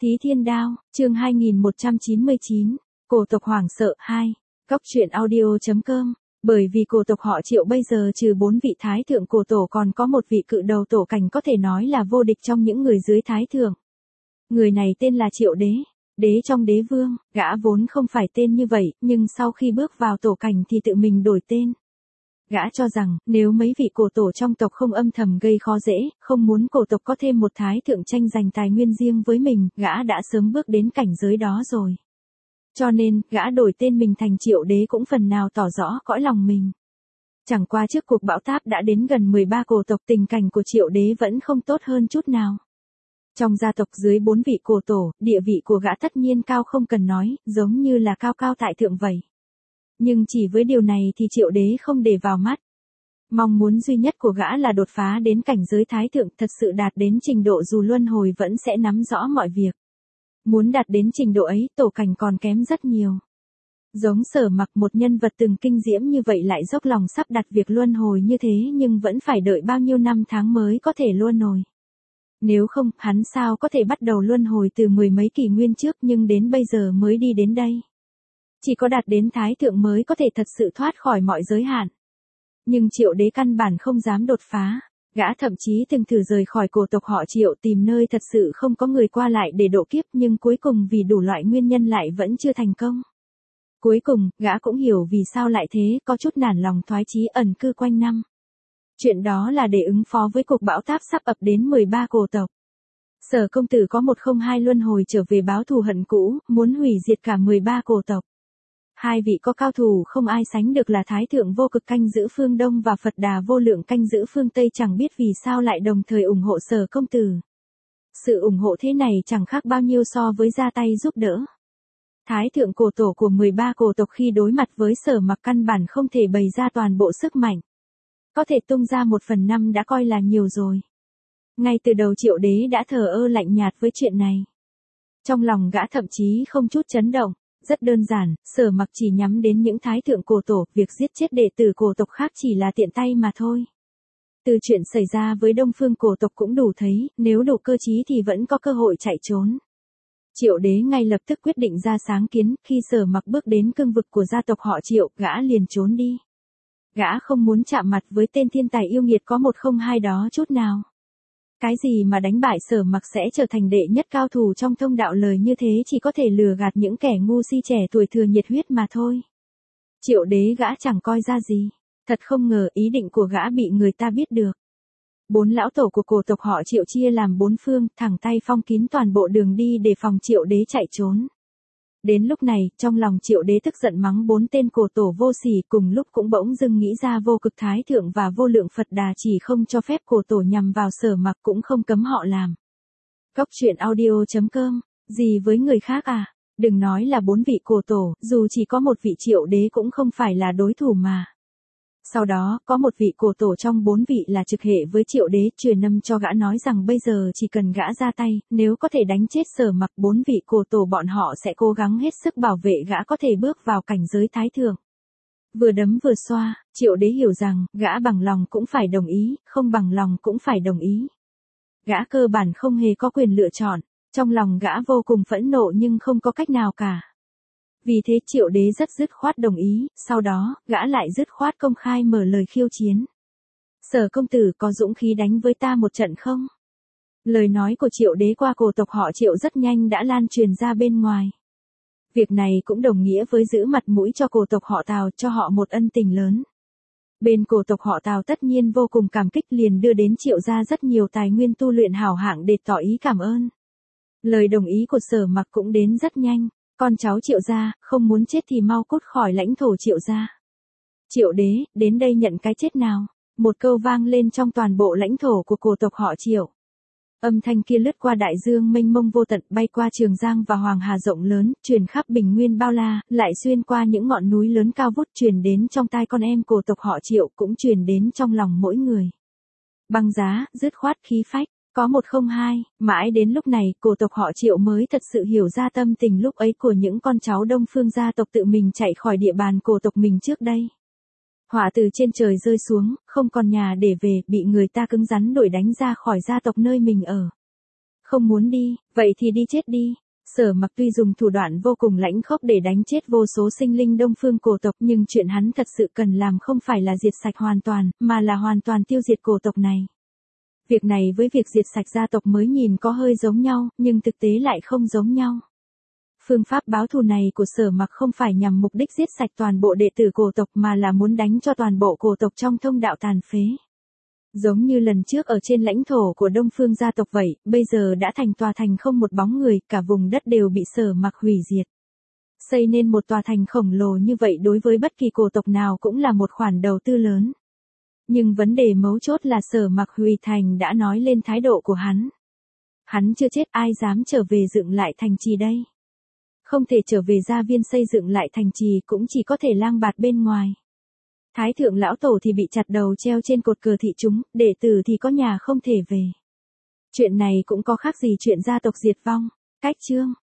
Thí Thiên Đao, chương 2199, cổ tộc hoảng sợ 2, Cóc truyện audio.com. Bởi vì cổ tộc họ Triệu bây giờ trừ 4 vị thái thượng cổ tổ còn có một vị cự đầu tổ cảnh có thể nói là vô địch trong những người dưới thái thượng. Người này tên là Triệu Đế, đế trong đế vương, gã vốn không phải tên như vậy, nhưng sau khi bước vào tổ cảnh thì tự mình đổi tên. Gã cho rằng, nếu mấy vị cổ tổ trong tộc không âm thầm gây khó dễ, không muốn cổ tộc có thêm một thái thượng tranh giành tài nguyên riêng với mình, gã đã sớm bước đến cảnh giới đó rồi. Cho nên, gã đổi tên mình thành Triệu Đế cũng phần nào tỏ rõ cõi lòng mình. Chẳng qua trước cuộc bão táp đã đến gần 13 cổ tộc, tình cảnh của Triệu Đế vẫn không tốt hơn chút nào. Trong gia tộc dưới 4 vị cổ tổ, địa vị của gã tất nhiên cao không cần nói, giống như là cao cao tại thượng vậy. Nhưng chỉ với điều này thì Triệu Đế không để vào mắt. Mong muốn duy nhất của gã là đột phá đến cảnh giới thái thượng, thật sự đạt đến trình độ dù luân hồi vẫn sẽ nắm rõ mọi việc. Muốn đạt đến trình độ ấy, tổ cảnh còn kém rất nhiều. Giống Sở Mặc, một nhân vật từng kinh diễm như vậy lại dốc lòng sắp đặt việc luân hồi như thế nhưng vẫn phải đợi bao nhiêu năm tháng mới có thể luân hồi. Nếu không, hắn sao có thể bắt đầu luân hồi từ mười mấy kỷ nguyên trước nhưng đến bây giờ mới đi đến đây. Chỉ có đạt đến thái thượng mới có thể thật sự thoát khỏi mọi giới hạn. Nhưng Triệu Đế căn bản không dám đột phá. Gã thậm chí từng thử rời khỏi cổ tộc họ Triệu tìm nơi thật sự không có người qua lại để độ kiếp nhưng cuối cùng vì đủ loại nguyên nhân lại vẫn chưa thành công. Cuối cùng, gã cũng hiểu vì sao lại thế, có chút nản lòng thoái chí ẩn cư quanh năm. Chuyện đó là để ứng phó với cuộc bão táp sắp ập đến 13 cổ tộc. Sở công tử có 102 luân hồi trở về báo thù hận cũ, muốn hủy diệt cả 13 cổ tộc. Hai vị có cao thủ không ai sánh được là Thái Thượng Vô Cực canh giữ phương Đông và Phật Đà Vô Lượng canh giữ phương Tây, chẳng biết vì sao lại đồng thời ủng hộ Sở công tử. Sự ủng hộ thế này chẳng khác bao nhiêu so với ra tay giúp đỡ. Thái Thượng cổ tổ của 13 cổ tộc khi đối mặt với Sở Mặc căn bản không thể bày ra toàn bộ sức mạnh. Có thể tung ra 1/5 đã coi là nhiều rồi. Ngay từ đầu Triệu Đế đã thờ ơ lạnh nhạt với chuyện này. Trong lòng gã thậm chí không chút chấn động. Rất đơn giản, Sở Mặc chỉ nhắm đến những thái thượng cổ tổ, việc giết chết đệ tử cổ tộc khác chỉ là tiện tay mà thôi. Từ chuyện xảy ra với Đông Phương cổ tộc cũng đủ thấy, nếu đủ cơ trí thì vẫn có cơ hội chạy trốn. Triệu Đế ngay lập tức quyết định ra sáng kiến, khi Sở Mặc bước đến cương vực của gia tộc họ Triệu, gã liền trốn đi. Gã không muốn chạm mặt với tên thiên tài yêu nghiệt có 102 đó chút nào. Cái gì mà đánh bại Sở Mặc sẽ trở thành đệ nhất cao thủ trong thông đạo, lời như thế chỉ có thể lừa gạt những kẻ ngu si trẻ tuổi thừa nhiệt huyết mà thôi. Triệu Đế gã chẳng coi ra gì. Thật không ngờ ý định của gã bị người ta biết được. 4 lão tổ của cổ tộc họ Triệu chia làm 4 phương, thẳng tay phong kín toàn bộ đường đi để phòng Triệu Đế chạy trốn. Đến lúc này, trong lòng Triệu Đế tức giận mắng 4 tên cổ tổ vô sỉ, cùng lúc cũng bỗng dưng nghĩ ra Vô Cực Thái Thượng và Vô Lượng Phật Đà chỉ không cho phép cổ tổ nhằm vào Sở Mặc cũng không cấm họ làm. Cóc truyện audio.com, gì với người khác à? Đừng nói là 4 vị cổ tổ, dù chỉ có một vị Triệu Đế cũng không phải là đối thủ mà. Sau đó, có một vị cổ tổ trong 4 vị là trực hệ với Triệu Đế, truyền âm cho gã nói rằng bây giờ chỉ cần gã ra tay, nếu có thể đánh chết Sở Mặc, 4 vị cổ tổ bọn họ sẽ cố gắng hết sức bảo vệ gã có thể bước vào cảnh giới thái thượng. Vừa đấm vừa xoa, Triệu Đế hiểu rằng, gã bằng lòng cũng phải đồng ý, không bằng lòng cũng phải đồng ý. Gã cơ bản không hề có quyền lựa chọn, trong lòng gã vô cùng phẫn nộ nhưng không có cách nào cả. Vì thế Triệu Đế rất dứt khoát đồng ý, sau đó, gã lại dứt khoát công khai mở lời khiêu chiến. Sở công tử có dũng khí đánh với ta một trận không? Lời nói của Triệu Đế qua cổ tộc họ Triệu rất nhanh đã lan truyền ra bên ngoài. Việc này cũng đồng nghĩa với giữ mặt mũi cho cổ tộc họ Tào, cho họ một ân tình lớn. Bên cổ tộc họ Tào tất nhiên vô cùng cảm kích, liền đưa đến Triệu gia rất nhiều tài nguyên tu luyện hảo hạng để tỏ ý cảm ơn. Lời đồng ý của Sở Mặc cũng đến rất nhanh. Con cháu Triệu gia, không muốn chết thì mau cút khỏi lãnh thổ Triệu gia. Triệu Đế, đến đây nhận cái chết nào. Một câu vang lên trong toàn bộ lãnh thổ của cổ tộc họ Triệu. Âm thanh kia lướt qua đại dương mênh mông vô tận, bay qua Trường Giang và Hoàng Hà rộng lớn, truyền khắp bình nguyên bao la, lại xuyên qua những ngọn núi lớn cao vút, truyền đến trong tai con em cổ tộc họ Triệu, cũng truyền đến trong lòng mỗi người. Băng giá, dứt khoát khí phách. Có 102, mãi đến lúc này, cổ tộc họ Triệu mới thật sự hiểu ra tâm tình lúc ấy của những con cháu Đông Phương gia tộc tự mình chạy khỏi địa bàn cổ tộc mình trước đây. Hỏa từ trên trời rơi xuống, không còn nhà để về, bị người ta cứng rắn đuổi đánh ra khỏi gia tộc nơi mình ở. Không muốn đi, vậy thì đi chết đi. Sở Mặc tuy dùng thủ đoạn vô cùng lãnh khốc để đánh chết vô số sinh linh Đông Phương cổ tộc, nhưng chuyện hắn thật sự cần làm không phải là diệt sạch hoàn toàn, mà là hoàn toàn tiêu diệt cổ tộc này. Việc này với việc diệt sạch gia tộc mới nhìn có hơi giống nhau, nhưng thực tế lại không giống nhau. Phương pháp báo thù này của Sở Mặc không phải nhằm mục đích giết sạch toàn bộ đệ tử cổ tộc mà là muốn đánh cho toàn bộ cổ tộc trong thông đạo tàn phế. Giống như lần trước ở trên lãnh thổ của Đông Phương gia tộc vậy, bây giờ đã thành tòa thành không một bóng người, cả vùng đất đều bị Sở Mặc hủy diệt. Xây nên một tòa thành khổng lồ như vậy đối với bất kỳ cổ tộc nào cũng là một khoản đầu tư lớn. Nhưng vấn đề mấu chốt là Sở Mặc hủy thành đã nói lên thái độ của hắn. Hắn chưa chết, ai dám trở về dựng lại thành trì đây? Không thể trở về gia viên xây dựng lại thành trì, cũng chỉ có thể lang bạt bên ngoài. Thái thượng lão tổ thì bị chặt đầu treo trên cột cờ thị chúng, đệ tử thì có nhà không thể về. Chuyện này cũng có khác gì chuyện gia tộc diệt vong. Cách chương